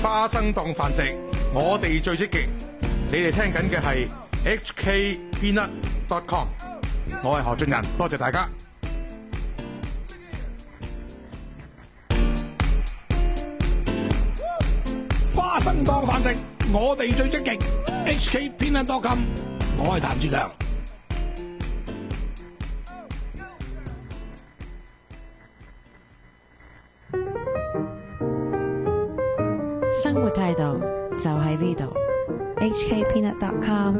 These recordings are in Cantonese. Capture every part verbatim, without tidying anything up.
花生檔繁殖，我哋最積極。你哋聽緊嘅係 H K Peanut dot com， 我係何俊仁，多謝大家。 花生檔繁殖，我哋最積極。H K Peanut dot com， 我係譚志強。 生活態度就喺呢度。 H K Peanut dot com。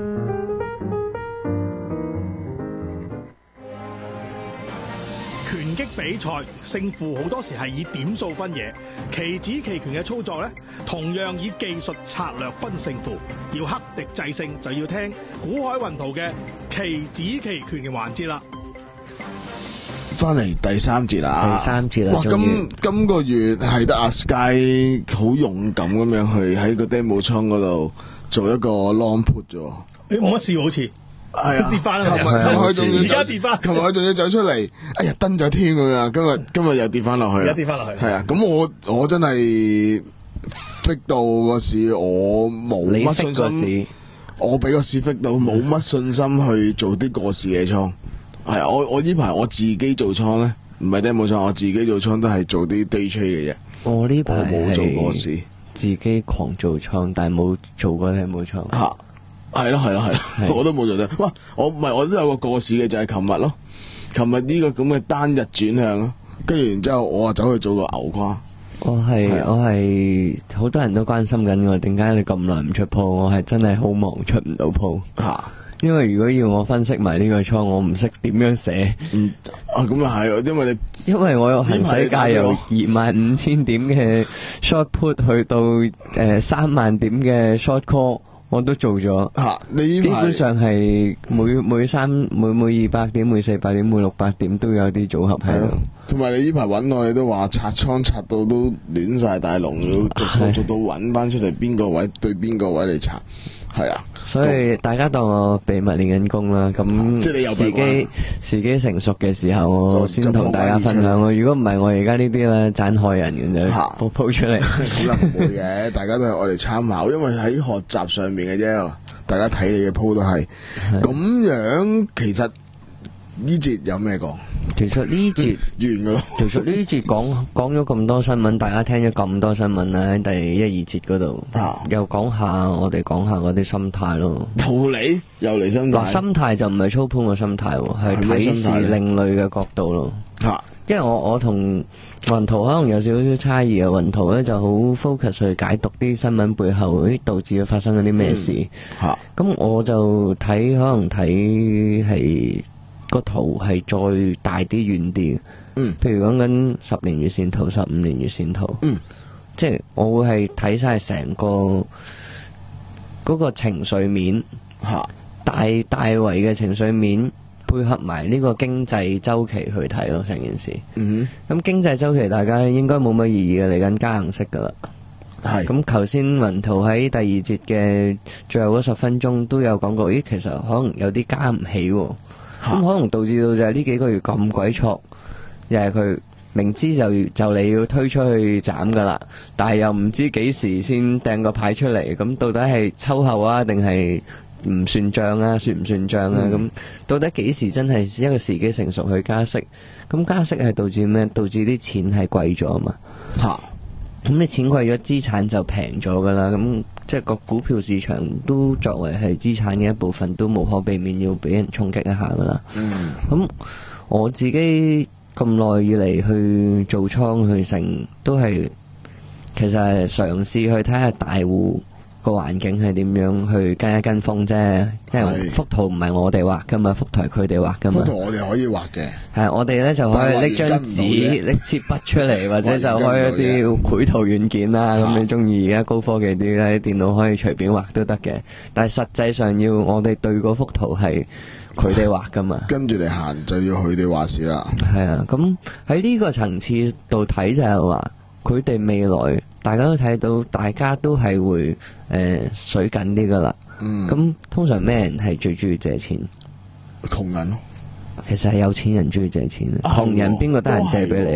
拳擊比賽勝負好多時係以點數分野，棋子棋拳嘅操作呢，同樣以技術策略分勝負。要克敵制勝，就要聽古海雲圖嘅棋子棋拳嘅環節啦。 翻嚟第三節啦， 第三節啦。 哇！今今個月係得阿 Sky 好勇敢咁樣去喺個 demo 倉嗰度做一個 long put 啫。 你冇乜事好似係啊， 跌翻啦， 琴日琴日佢仲要而家跌翻， 琴日佢仲要走出嚟，哎呀登咗天咁樣，今日今日又跌翻落去， 而家跌翻落去。 係啊，咁我我真係 fit 到個市，我冇乜信心，我俾個市 fit 到，冇乜信心去做啲過市嘅倉。係啊，我我呢排我自己做倉咧，唔係 demo 倉，我自己做倉都係做啲 day trade 嘅啫。 我呢排冇做過市， 自己狂做倉，但係冇做過 demo 倉。 吓，係咯係咯係咯，我都冇做得。哇，我唔係我都有個過市嘅，就係琴日咯。琴日呢個咁嘅單日轉向咯，跟住然之後我啊走去做個牛瓜。 我係我係好多人都關心緊我，點解你咁耐唔出鋪？我係真係好忙，出唔到鋪吓。 因為如果要我分析埋呢個倉，我唔識點樣寫。 嗯，啊咁又係，因為你因為我有行使價由二萬五千點嘅 short put 去到誒三萬點嘅 short call，我都做咗。 吓、啊，你基本上係每每三每每二百點、每四百點、每六百點都有啲組合喺度。 同埋你呢排揾我，你都話拆倉拆到都亂晒大龍，要逐到逐到揾翻出嚟邊個位對邊個位嚟拆。係啊， 所以大家當我秘密練緊功啦。咁即係你有時機時機成熟嘅時候，我先同大家分享咯。如果唔係，我而家呢啲咧盞害人嘅啫，鋪鋪出嚟。 可能唔會嘅，大家都係我哋參考，因為喺學習上面嘅啫。大家睇你嘅鋪都係咁樣。其實呢節有咩講？ 其實呢節完噶咯。 其實呢節講講咗咁多新聞，大家聽咗咁多新聞啦，喺第一二節嗰度， 啊、 又講下我哋講下嗰啲心態咯。 道理又嚟心態。 心態就唔係操盤嘅心態，係睇事另類嘅角度咯。吓、啊，因為我我同雲圖可能有少少差異啊。雲圖咧就好 focus 去解讀啲新聞背後啲導致佢發生嗰啲咩事。吓、嗯，咁、啊、我就睇可能睇係。個圖係再大啲遠啲，嗯，譬如講緊十年月線圖、十五年月線圖，嗯，即係我會係睇晒成個嗰個情緒面，吓大大圍嘅情緒面，配合埋呢個經濟周期去睇咯，成件事。嗯哼，咁經濟周期大家應該冇乜異議嘅，嚟緊加息噶啦。係咁，頭先雲圖喺第二節嘅最後嗰十分鐘都有講過，咦，其實可能有啲加唔起喎。咁可能導致到就係呢幾個月咁鬼挫，又係佢明知就就你要推出去斬噶啦，但係又唔知幾時先掟個牌出嚟，咁到底係秋後啊，定係唔算賬啊，算唔算賬啊？咁、嗯、到底幾時真係一個時機成熟去加息？咁加息係導致咩？導致啲錢係貴咗啊嘛。吓，咁你錢貴咗，資產就平咗噶啦。咁即係個股票市場都作為係資產嘅一部分，都無可避免要俾人衝擊一下噶啦。嗯，咁我自己咁耐以嚟去做倉去成，都係其實係嘗試去睇下大戶個環境係點樣，去跟一跟風啫。因為幅圖唔係我哋畫噶嘛，幅圖係佢哋畫噶嘛。 幅圖我哋可以畫嘅， 係我哋咧就可以拎張紙、拎支筆出嚟，或者就開一啲繪圖軟件啦。咁你中意而家高科技啲咧，電腦可以隨便畫都得嘅。但係實際上要我哋對嗰幅圖係佢哋畫噶嘛， 跟住嚟行就要佢哋話事啦。係啊，咁喺呢個層次度睇就係話，佢哋未來大家都睇到，大家都係會誒、呃、水緊啲噶啦。嗯，咁通常咩人係最中意借錢？ 窮人咯。 其實係有錢人中意借錢，窮人邊個得人借俾你啊？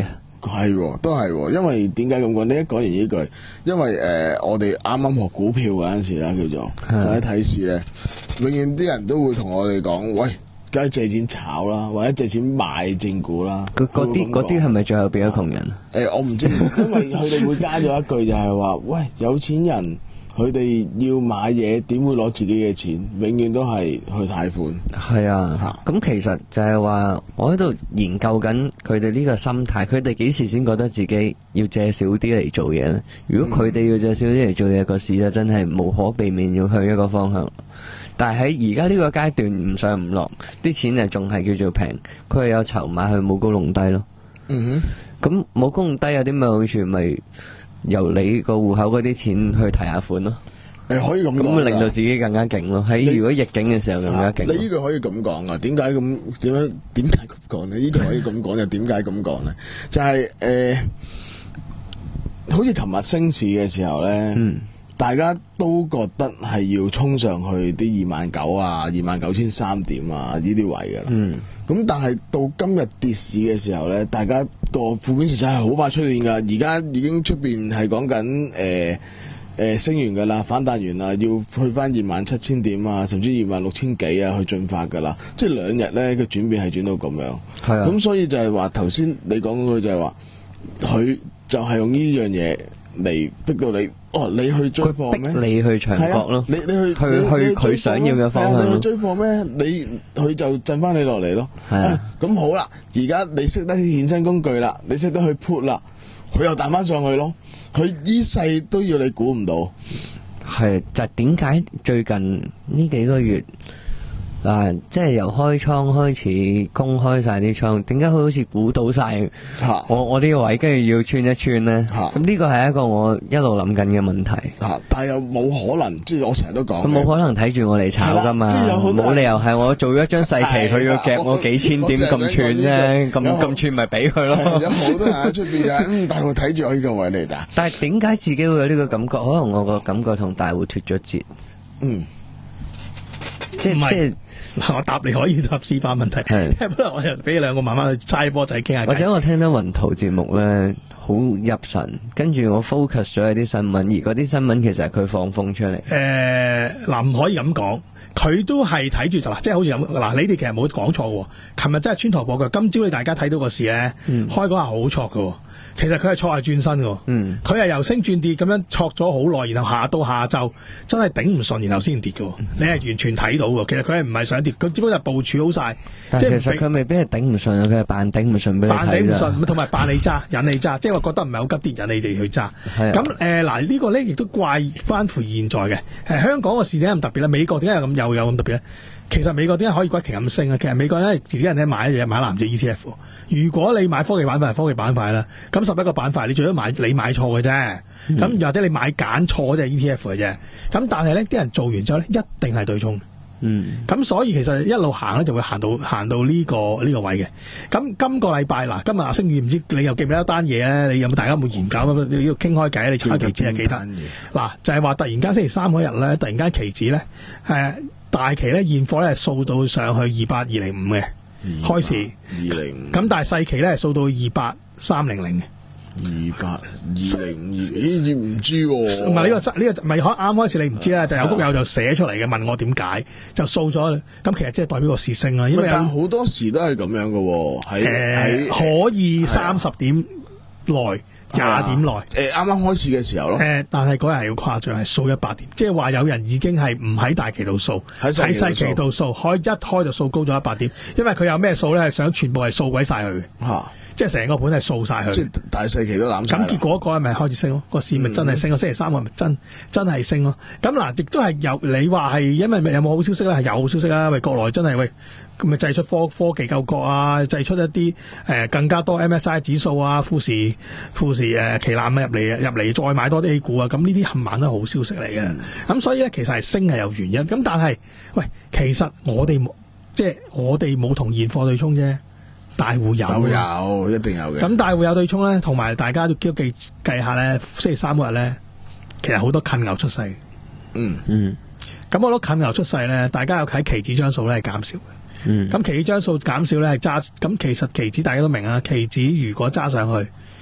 係喎，都係喎，因為點解咁講？你一講完呢句，因為誒、呃、我哋啱啱學股票嗰陣時啦，叫做或者睇市咧，永遠啲人都會同我哋講，喂，梗係借錢炒啦，或者借錢買正股啦。 嗰啲嗰啲係咪最後變咗窮人啊？ 誒、呃，我唔知，因為佢哋會加咗一句就係話，喂，有錢人。佢哋要買嘢，點會攞自己嘅錢？永遠都係去貸款。 係啊，咁其實就係話，我喺度研究緊佢哋呢個心態。佢哋幾時先覺得自己要借少啲嚟做嘢呢？如果佢哋要借少啲嚟做嘢，個市就真係無可避免要向一個方向。但係喺而家呢個階段唔上唔落，啲錢啊仲係叫做平，佢係有籌碼去冇高弄低咯。嗯哼，咁冇高弄低有啲咩好處？咪由你個戶口嗰啲錢去提下款咯。 誒，可以咁講， 咁咪令到自己更加勁咯。喺如果逆境嘅時候更加勁。 你呢個可以咁講啊？點解咁點樣？點解咁講呢？呢個可以咁講又點解咁講呢？就係誒，好似琴日升市嘅時候呢，嗯，大家都覺得係要衝上去啲二萬九啊、二萬九千三點啊呢啲位噶啦。嗯。咁但係到今日跌市嘅時候呢，大家個負面情緒係好快出現噶。而家已經出邊係講緊誒誒升完噶啦，反彈完啦，要去翻二萬七千點啊，甚至二萬六千幾啊去進發噶啦。即係兩日呢個轉變係轉到咁樣。係啊。咁所以就係話頭先你講嗰句就係話，佢就係用呢樣嘢嚟逼到你。哦，你去追貨咩？ 你去長角咯， 你你去去去佢想要嘅方向咯。 你去追貨咩？你佢就震翻你落嚟咯。係啊，咁好啦，而家你識得衍生工具啦，你識得去 put 啦，佢又彈翻上去咯。佢呢世都要你估唔到。 係就係點解最近呢幾個月？嗱，即係由開倉開始公開晒啲倉，點解佢好似估到晒我我呢個位，跟住要穿一穿呢？咁呢個係一個我一路諗緊嘅問題。 但係又冇可能，即係我成日都講， 佢冇可能睇住我嚟炒噶嘛，冇理由係我做咗一張細期，佢要夾我幾千點咁串啫，咁咁串咪俾佢咯。 有好多人喺出邊啊，嗯，大戶睇住我呢個位嚟打。 但係點解自己會有呢個感覺？可能我個感覺同大戶脫咗節。嗯，即係即係。 我答你可以答司法問題，不如我又俾你兩個慢慢去猜波仔傾下。 或者我聽到雲圖節目咧，好入神，跟住我 focus 咗喺啲新聞，而嗰啲新聞其實係佢放風出嚟。誒、 呃，嗱唔可以咁講，佢都係睇住就嗱，即係好似咁嗱，你哋其實冇講錯喎。琴日真係穿頭破腳，今朝你大家睇到個市咧，嗯、開嗰下好錯㗎喎。其實佢係錯係轉身嘅，嗯，佢係由升轉跌咁樣錯咗好耐，然後下到下晝真係頂唔順，然後先跌嘅。你係完全睇到嘅。其實佢係唔係想跌，佢只不過係部署好晒。 但係其實佢未必係頂唔順，佢係扮頂唔順俾你睇。扮頂唔順， 同埋扮你揸，引你揸，即係話覺得唔係好急跌，引你哋去揸。咁誒嗱呢個咧亦都怪關乎現在嘅。誒香港個市點解咁特別咧？美國點解咁又有咁特別咧？其實美國點解可以不停咁升啊？其實美國咧，自己人咧買嘢買藍籌 E T F。如果你買科技板塊係科技板塊啦，咁十一個板塊你最多買你買錯嘅啫。咁、嗯、或者你買揀錯隻 E T F 嘅啫。咁但係咧，啲人做完之後咧，一定係對沖。嗯。咁所以其實一路行咧，就會行到行到呢、這個呢、這個位嘅。咁今個禮拜嗱，今日阿星宇唔知你又記唔記得一單嘢咧？你有冇大家有冇研究？你要傾開偈，你查期指係記得。嗱，就係、是、話突然間星期三嗰日咧，突然間期指咧，誒。大期咧現貨咧係掃到上去二八二零五嘅開始，二零五咁但係細期咧係掃到二八三零零嘅， 二八二零五咦唔知喎？ 唔係呢個呢個咪啱開始你唔知啦，就有谷友就寫出嚟嘅問我點解就掃咗，咁其實即係代表個市升啦，因為但好多時都係咁樣嘅喎，喺誒可以三十點內。廿點內，誒啱啱開始嘅時候咯，誒、 呃、但係嗰日係要誇張，係掃一百點，即係話有人已經係唔喺大期度掃，喺細期度掃，開一開就掃高咗一百點，因為佢有咩數咧係想全部係掃鬼晒佢，吓、啊，即係成個盤係掃晒佢， 即係大細期都攬晒。 咁結果嗰日咪開始升咯，個市咪真係升咯，嗯、星期三個咪真真係升咯。咁嗱，亦都係有你話係因為有冇好消息咧？係有好消息啦，喂，國內真係喂。咁咪製出科科技救國啊，製出一啲誒、呃、更加多 M S I 指數啊，富時富時誒旗艦入嚟入嚟再買多啲 A 股啊，咁呢啲冚唪唥都係好消息嚟嘅。咁、嗯、所以咧，其實係升係有原因。咁但係，喂，其實我哋冇即係我哋冇同現貨對沖啫，大戶有， 有一定有嘅。 咁大戶有對沖咧，同埋大家都記計計下咧，星期三嗰日咧，其實好多近牛出世。嗯嗯。咁好多近牛出世咧，大家有睇期指張數咧係減少嘅。嗯，咁期指張數減少咧係揸，咁其實期指大家都明啊，期指如果揸上去，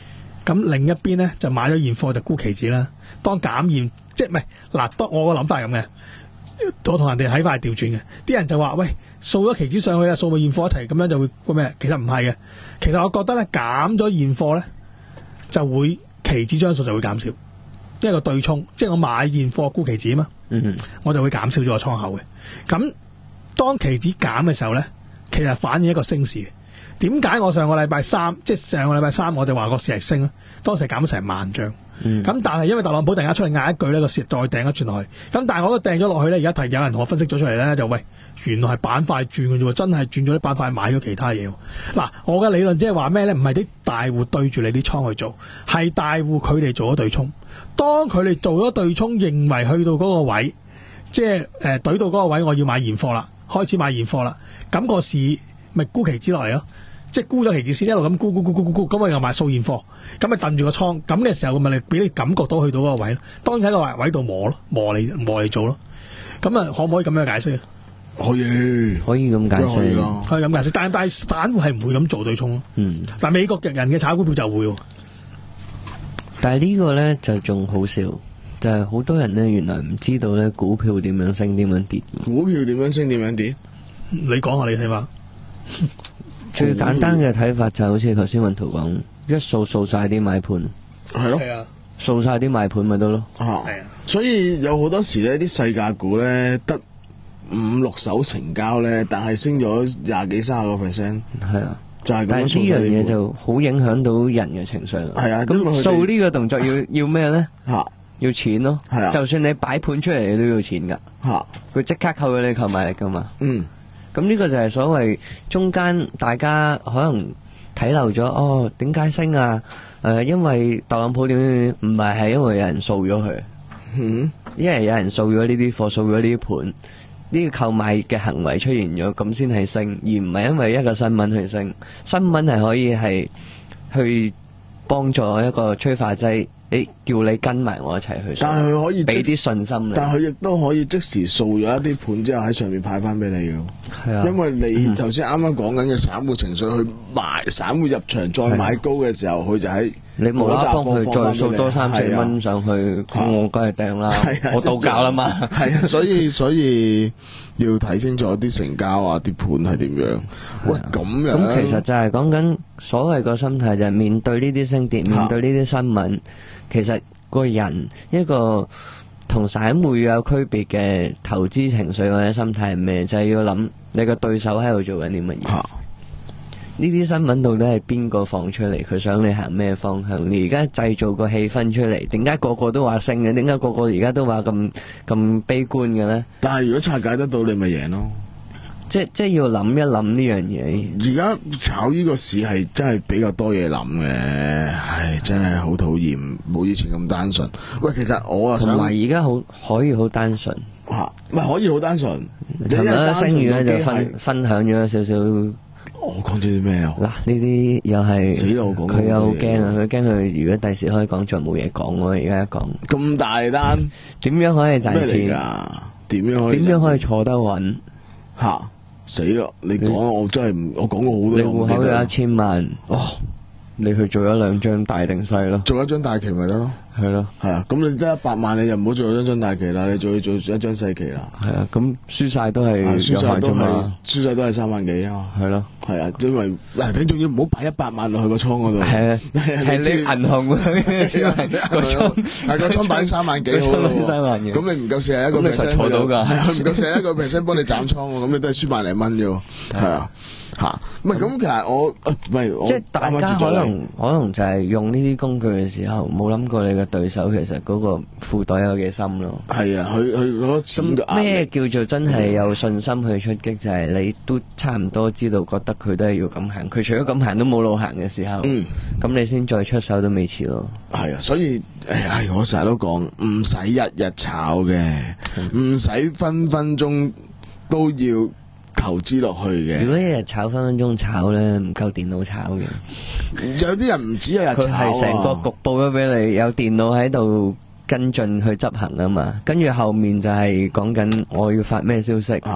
咁另一邊咧就買咗現貨就沽期指啦。當減現即係唔係嗱？當我個諗法係咁嘅，我同人哋睇法係調轉嘅。啲人就話喂，掃咗期指上去啊，掃個現貨一齊咁樣就會個咩？其實唔係嘅。其實我覺得咧減咗現貨咧就會期指張數就會減少，因為個對沖，即係我買現貨沽期指啊嘛，嗯，我就會減少咗個倉口嘅。咁當期指減嘅時候咧，其實反映一個升市嘅。點解我上個禮拜三，即係上個禮拜三我就話個市係升咧？當時減咗成萬張，咁、嗯、但係因為特朗普突然間出嚟嗌一句咧，個市再掟一轉落去。咁但係我都掟咗落去咧，而家係有人同我分析咗出嚟咧，就喂，原來係板塊轉嘅啫喎，真係轉咗啲板塊買咗其他嘢。嗱，我嘅理論即係話咩咧？唔係啲大戶對住你啲倉去做，係大戶佢哋做咗對沖。當佢哋做咗對沖，認為去到嗰個位，即係誒懟到嗰個位，我要買現貨啦，開始買現貨啦，咁、個市咪沽期指落嚟咯。即係沽咗期指先，一路咁沽沽沽沽沽沽，咁我又買掃現貨，咁咪掟住個倉，咁嘅時候咪你俾你感覺到去到嗰個位咯。當然喺個位度磨咯，磨嚟磨嚟做咯。咁啊，可唔可以咁樣解釋？ 可以， 可以咁解釋， 可以咁解釋。但係但係散戶係唔會咁做對沖咯。嗯，但係美國人嘅炒股票就會。 但係呢個咧就仲好笑，就係、是、好多人咧原來唔知道咧股票點樣升點樣跌。 股票點樣升點樣跌？ 你講下你睇法。 最簡單嘅睇法就好似頭先雲圖講，一掃掃晒啲買盤， 係咯， 掃晒啲買盤咪得咯。 係啊，所以有好多時咧，啲細價股咧得五六手成交咧，但係升咗廿幾三十個 percent。係啊，就係咁樣。 但係呢樣嘢就好影響到人嘅情緒。 係啊， 咁掃呢個動作要要咩咧？ 吓， 要錢咯。係啊，就算你擺盤出嚟，你都要錢噶。吓，佢即刻扣咗你購買力噶嘛。嗯。咁呢個就係所謂中間大家可能睇漏咗，哦，點解升啊？誒、呃，因為特朗普點點唔係係因為有人掃咗佢，嗯，因為有人掃咗呢啲貨，掃咗呢啲盤，呢個購買嘅行為出現咗，咁先係升，而唔係因為一個新聞去升。新聞係可以係去幫助一個催化劑。誒，叫你跟埋我一齊去， 但係佢可以俾啲信心你， 但係佢亦都可以即時掃咗一啲盤之後喺上面派翻俾你嘅。係啊，因為你頭先啱啱講緊嘅散戶情緒去買，散戶入場再買高嘅時候，佢就喺你無啦啦幫佢再掃多三四蚊上去，咁我梗係掟啦，我到價啦嘛。 係啊，所以所以要睇清楚啲成交啊，啲盤係點樣。喂，咁樣咁其實就係講緊所謂個心態，就係面對呢啲升跌，面對呢啲新聞。其實個人一個同散戶有區別嘅投資情緒或者心態係咩？就係、是、要諗你個對手喺度做緊啲乜嘢。呢啲新聞到底係邊個放出嚟？佢想你行咩方向？你而家製造個氣氛出嚟，點解個個都話升嘅？點解個個而家都話咁咁悲觀嘅呢？ 但係如果拆解得到，你咪贏咯。 即即要諗一諗呢樣嘢。 而家炒呢個市係真係比較多嘢諗嘅，唉，真係好討厭，冇以前咁單純。喂，其實我啊， 同埋而家好可以好單純吓，唔係可以好單純。 尋日星宇咧就分分享咗少少。 我講咗啲咩啊？ 嗱，呢啲又係死咯！講佢又好驚啊！佢驚佢如果第時可以講，再冇嘢講喎。而家一講咁大單， 點樣可以賺錢？ 點樣可以？ 點樣可以坐得穩？ 吓！死咯！你講我真係唔，我講過好多。 你戶口有一千萬，哦，你去做咗兩張大定細咯？ 做一張大旗咪得咯？係咯，係啊。咁你得一百萬，你就唔好做一張大旗啦，你做做一張細旗啦。係啊，咁輸晒都係輸晒都係輸晒都係三萬幾啊嘛。係咯，係啊，因為嗱，你仲要唔好擺一百萬落去個倉嗰度。係啊， 係你銀行個倉， 係個倉擺三萬幾好咯。三萬幾，咁你唔夠四十一個 percent 坐到噶？ 係啊，唔夠四十一個 percent 幫你斬倉喎，咁你都係輸萬零蚊啫。係啊。吓，唔係咁，其實我唔係， 即係大家可能可能就係用呢啲工具嘅時候，冇諗過你嘅對手其實嗰個褲袋有幾深咯。 係啊，佢佢嗰個錢嘅壓力。 咩叫做真係有信心去出擊？就係你都差唔多知道，覺得佢都係要咁行，佢除咗咁行都冇路行嘅時候，咁、嗯、你先再出手都未遲咯。 係啊，所以誒，我成日都講，唔使日日炒嘅，唔使、嗯、分分鐘都要投資落去嘅。 如果一日炒分分鐘炒咧，唔夠電腦炒嘅。 有啲人唔止一日炒， 佢係成個局報咗俾你，有電腦喺度跟進去執行啊嘛。跟住後面就係講緊我要發咩消息，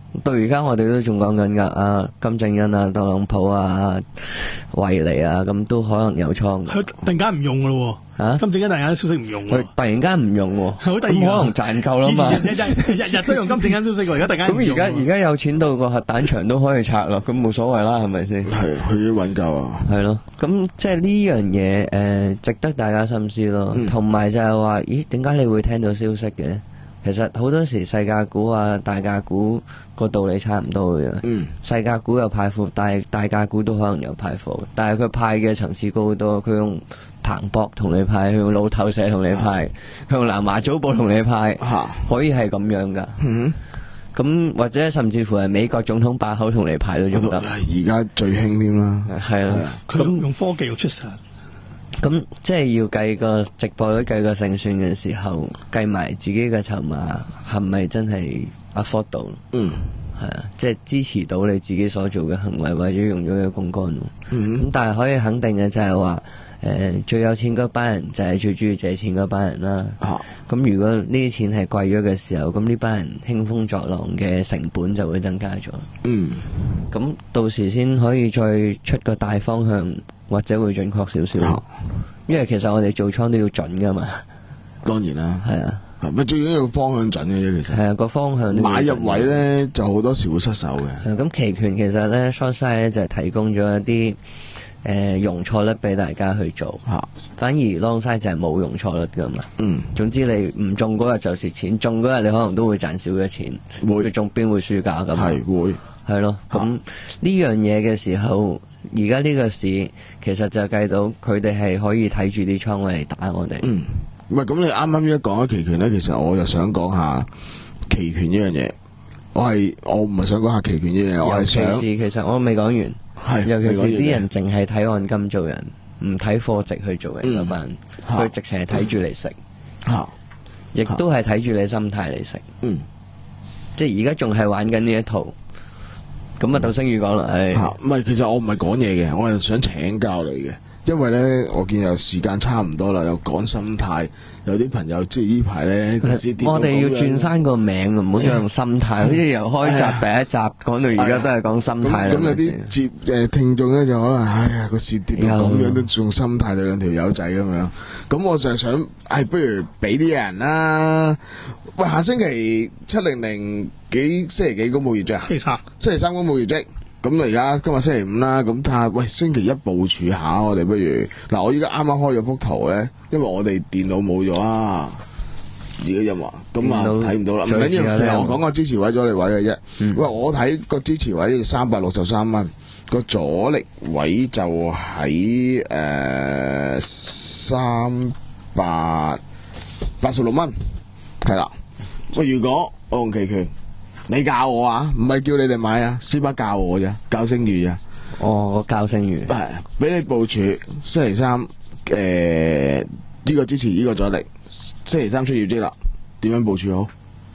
到而家我哋都仲講緊㗎，啊金正恩啊、特朗普啊、維尼啊，咁都可能有倉。 佢突然間唔用㗎咯喎，啊、金正恩突然間消息唔用喎， 佢突然間唔用喎， 好突然， 咁可能賺夠啦嘛。 日日日日都用金正恩消息喎，而家突然間唔用。 咁而家而家有錢到個核彈場都可以拆咯，咁冇所謂啦，係咪先？ 係，佢已經揾夠啊。 係咯，咁即係呢樣嘢誒、呃，值得大家深思咯。同埋、嗯、就係話，咦？點解你會聽到消息嘅？其實好多時細價股啊、大價股個道理差唔多嘅。嗯，細價股有派貨，但係大價股都可能有派貨，但係佢派嘅層次高好多。佢用彭博同你派，佢用路透社同你派，佢、啊、用南華早報同你派，啊、可以係咁樣噶。嗯，咁或者甚至乎係美國總統把口同你派都仲得。 而家最興添啦。係啊，佢用用科技用出實。 咁即係要計個直播率、計個勝算嘅時候，計埋自己嘅籌碼係咪真係 afford 到？嗯，係啊，即係支持到你自己所做嘅行為或者用咗嘅槓桿。嗯，咁但係可以肯定嘅就係話，誒、呃、最有錢嗰班人就係最中意借錢嗰班人啦。啊，咁如果呢啲錢係貴咗嘅時候，咁呢班人興風作浪嘅成本就會增加咗。嗯，咁到時先可以再出個大方向。或者會準確少少，啊、因為其實我哋做倉都要準噶嘛。 當然啦， 係啊， 咪最緊要方向準嘅啫。其實係啊，個方向買入位咧就好多時會失手嘅。 咁期權其實咧 short side 咧就係提供咗一啲誒容錯率俾大家去做，啊、反而 long side 就係冇容錯率噶嘛。嗯，總之你唔中嗰日就蝕錢，中嗰日你可能都會賺少咗錢，會中邊會輸價咁。係會係咯，咁呢樣嘢嘅時候。而家呢個市其實就計到佢哋係可以睇住啲倉位嚟打我哋。嗯， 唔係咁你啱啱一講咗期權咧，其實我又想講下期權呢樣嘢。我係我唔係想講下期權呢樣嘢，我係想。 其實我未講完。係。尤其是啲人淨係睇按金做人，唔睇貨值去做人嗰班，佢、嗯、直情係睇住嚟食。嚇！亦都係睇住你心態嚟食。嗯。即係而家仲係玩緊呢一套。咁啊，杜星宇講啦，係唔係？其實我唔係講嘢嘅，我係想請教你嘅，因為咧，我見有時間差唔多啦，又講心態，有啲朋友即係呢排咧， 我哋要轉翻個名，唔好再用心態，好似由開集第一集講到而家都係講心態啦。 咁有啲接誒聽眾咧就可能，哎呀個市跌到咁樣都仲心態，你兩條友仔咁樣。咁我就係想，誒不如俾啲人啦。喂，下星期七零零幾星期幾公佈業績啊？ 星期三， 星期三公佈業績。咁而家今日星期五啦，咁睇下，喂，星期一部署下，我哋不如嗱，我依家啱啱開咗幅圖咧，因為我哋電腦冇咗啊，而家音樂咁啊睇唔到啦。唔緊要，其實我講個支持位、阻力位嘅啫。嗯、喂，我睇個支持位三百六十三蚊，個阻力位就喺誒三百八十六蚊，係啦。喂，如果我用期權，你教我啊，唔係叫你哋買啊，司巴教我咋，教星宇咋。 哦，我教星宇。 係，俾你部署星期三，誒、呃，呢、這個支持，呢個阻力，星期三出業績啦，點樣部署好？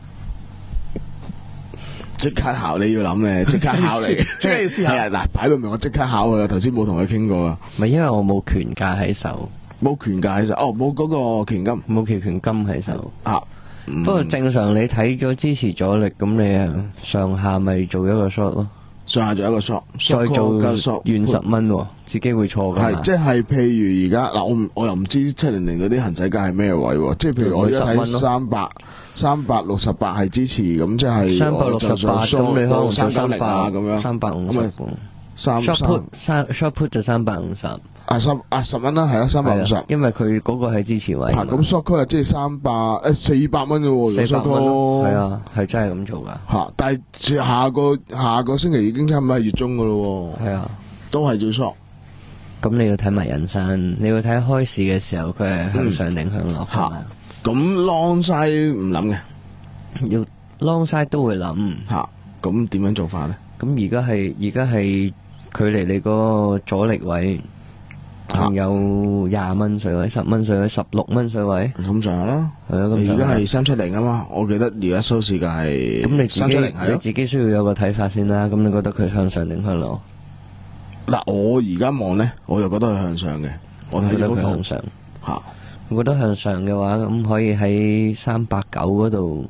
即刻考你要諗嘅，即刻考你， 即係試下。 係啊，嗱，擺到明我即刻考佢啦，頭先冇同佢傾過啊。 唔係因為我冇權價喺手， 冇權價喺手，哦，冇嗰個權金， 冇期權金喺手啊。 嗯、 不過正常你睇咗支持阻力，咁你啊上下咪做一個 short 咯， 上下做一個 short， 再做遠十蚊，自己會錯噶。 係即係譬如而家嗱，我唔我又唔知七零零嗰啲行使價係咩位，即係譬如我而家睇三百三百六十八係支持，咁即係三百六十八，咁你可能三九零啊咁樣， 三百五十。 三 short put 三 short put 就三百五十， 啊十啊十蚊啦，係啊三百五十， 因為佢嗰個係支持位。 咁 short call 即係三百誒四百蚊嘅喎， 四百蚊係啊，係真係咁做噶。 吓，但係下個下個星期已經差唔多係月中噶咯。係啊，都係做 short。 咁你要睇埋人生，你要睇開市嘅時候佢係向上定向落。 吓，咁 long side 唔諗嘅， 要 long side 都會諗。 吓，咁點樣做法咧？ 咁而家係而家係。距離你嗰個阻力位仲有廿蚊水位、十蚊水位、十六蚊水位， 咁上下啦。係啊，咁而家係三七零啊嘛，我記得而家收市價係咁，你自己你自己需要有個睇法先啦。咁你覺得佢向上定向落？ 嗱，我而家望咧，我就覺得佢向上嘅。我睇到佢向上吓，我覺得向上嘅話，咁可以喺三百九嗰度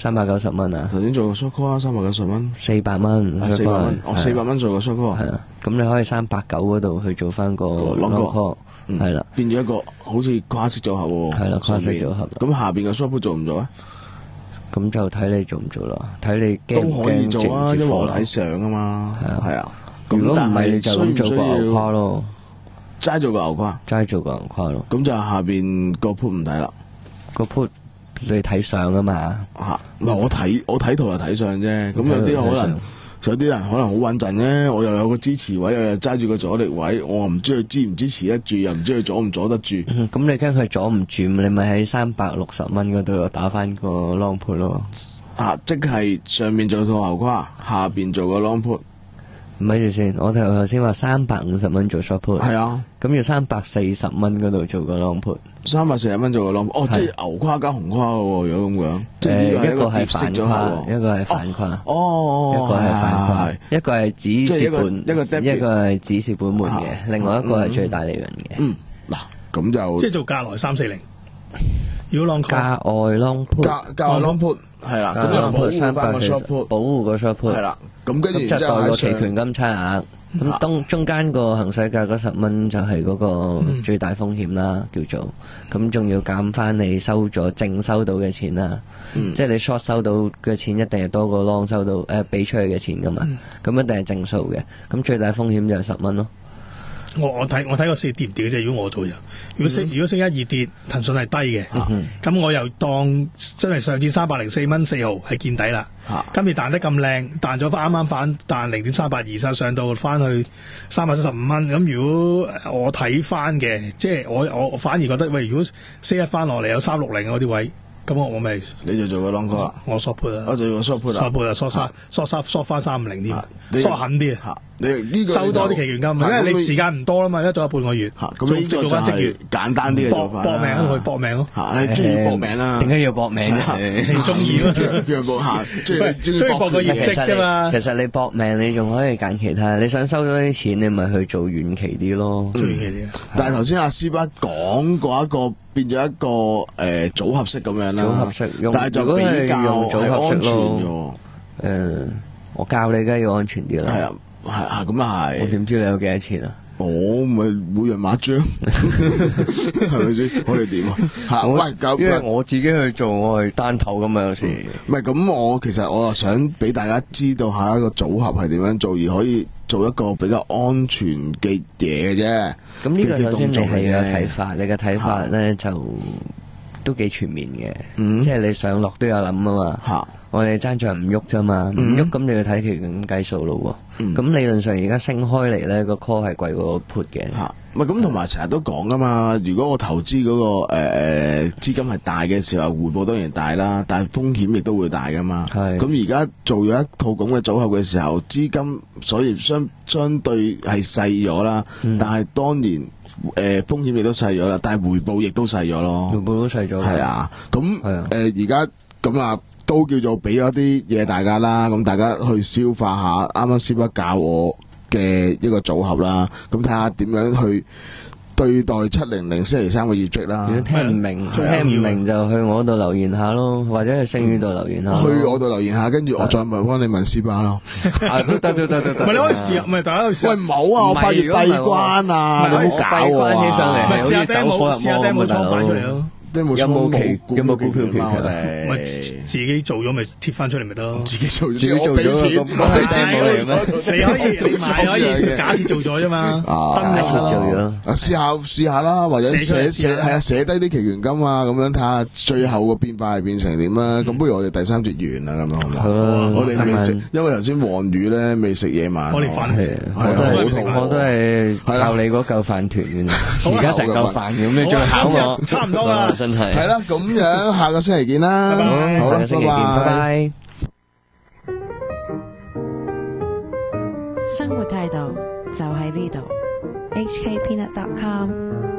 三百九十蚊啊！ 頭先做個 short call 啊，三百九十蚊， 四百蚊， 四百蚊，哦，四百蚊做個 short call， 係啊，咁你可以三百九嗰度去做翻個 long call，係啦， 變咗一個好似跨式組合喎， 係啦，跨式組合。 咁下邊嘅 short put 做唔做啊？ 咁就睇你做唔做啦，睇你都可以做啊，因為我睇相啊嘛，係啊，係啊。 如果唔係你就咁做個牛跨咯， 齋做個牛跨， 齋做個牛跨咯。 咁就下邊個 put 唔睇啦， 個 put 你睇相啊嘛。 吓，唔係我睇我睇圖又睇相啫。咁有啲可能有啲人可能好穩陣咧，我又有個支持位，又揸住個阻力位，我唔知佢支唔支持得住，又唔知佢阻唔阻得住。 咁你驚佢阻唔住，你咪喺三百六十蚊嗰度打翻個 long put 咯。 啊，即係上面做套牛跨，下邊做個 long put。 咪住先，我頭頭先話三百五十蚊做 short put， 係啊， 咁要三百四十蚊嗰度做個 long put， 三百四十蚊做個 long put，哦，即係牛跨加紅跨喎，如果咁樣，即係一個係反跨，一個係反跨， 哦， 一個係反跨，一個係止蝕本， 一個一個係止蝕本門嘅，另外一個係最大利潤嘅。 嗯，嗱，咁就即係做價內三四零，如果 long 價外 long put， 價價外 long put 係啦，咁就保護翻個 short put， 保護個 short put 係啦。咁跟住就代個期權金差額，咁當中間個行使價嗰十蚊就係嗰個最大風險啦，叫做咁仲要減翻你收咗淨收到嘅錢啦，即係你 short 收到嘅錢一定係多過 long 收到誒俾出去嘅錢噶嘛，咁一定係正數嘅，咁最大風險就係十蚊咯。 我我睇我睇個市跌唔跌嘅啫。如果我做人，如果星、嗯、如果星期一二跌，騰訊係低嘅，咁、嗯、我又當真係上次三百零四蚊四毫係見底啦。今次彈得咁靚，彈咗啱啱反彈零點三八二，上上到翻去三百七十五蚊。咁如果我睇翻嘅，即係我我反而覺得喂，如果星期一翻落嚟有三六零嗰啲位。咁我我咪你就做個 long call 啦， 我 short put 啦， 我做個 short put 啦 ，short put 啊 short 三 short 三 short 翻三五零添，short 狠啲啊， 你呢個收多啲期權金，因為你時間唔多啦嘛，一做咗半個月， 咁呢個就係簡單啲嘅做法， 搏命啊，去搏命咯， 你中意搏命啦， 點解要搏命啫？ 你中意咯， 叫搏下，即係中意搏個業績啫嘛。 其實你搏命，你仲可以揀其他，你想收多啲錢，你咪去做遠期啲咯， 做遠期啲。 但係頭先阿斯巴講過一個。變咗一個誒、呃、組合式咁樣啦， 組合式用， 但係就比較用組合式安全咯。 誒、 呃，我教你梗係要安全啲啦。 係啊，係啊，咁啊係。 我點知你有幾多錢啊？ 我咪每人買一張，係咪先？我哋點啊？嚇！喂， 因為我自己去做，我係單頭㗎嘛，有時。 唔係咁，我其實我又想俾大家知道下一個組合係點樣做，而可以做一個比較安全嘅嘢嘅啫。 咁呢個首先你係有睇法，你嘅睇法咧就都幾全面嘅， 嗯、 即係你上落都有諗啊嘛。 嚇！ 我哋爭在唔喐啫嘛，唔喐咁你要睇期權計數咯喎。咁、嗯、理論上而家升開嚟咧，個 call 係貴過 put 嘅。 嚇！唔係咁，同埋成日都講噶嘛。如果我投資嗰、那個誒誒、呃、資金係大嘅時候，回報當然大啦，但係風險亦都會大噶嘛。係。咁而家做咗一套咁嘅組合嘅時候，資金所以相相對係細咗啦。嗯、但係當然誒、呃、風險亦都細咗啦，但係回報亦都細咗咯。 回報都細咗。係啊。咁誒而家咁啊。都叫做俾咗啲嘢大家啦，咁大家去消化下。啱啱師伯教我嘅一個組合啦，咁睇下點樣去對待七零零星期三嘅業績啦。 如果聽唔明，聽唔明就去我度留言下咯，或者去星宇度留言下。 去我度留言下，跟住我再問幫你問師伯咯。 都得都得都得。 唔係你可以試下，唔係大家可以試下。 喂，唔好啊！我八月閉關啊，你唔好搞我啊！ 閉關起上嚟， 唔係試下 demo，試下 demo 倉擺出嚟咯。 有冇期有冇股票期我哋咪自己做咗咪貼翻出嚟咪得咯？ 自己做， 自己做咗俾錢，俾錢你可以你買可以假設做咗啫嘛， 假設做咗。 試下試下啦，或者寫寫係啊寫低啲期權金啊，咁樣睇下最後個變化係變成點啦。咁不如我哋第三節完啦，咁樣好唔好？我哋未食，因為頭先黃魚咧未食嘢嘛。 我哋飯係我都係我都係靠你嗰嚿飯團，而家成嚿飯咁，你仲考我？ 差唔多啦。 真係係啦，咁樣下個星期見啦，好啦，拜拜。 生活態度就喺呢度。 H K Peanut dot com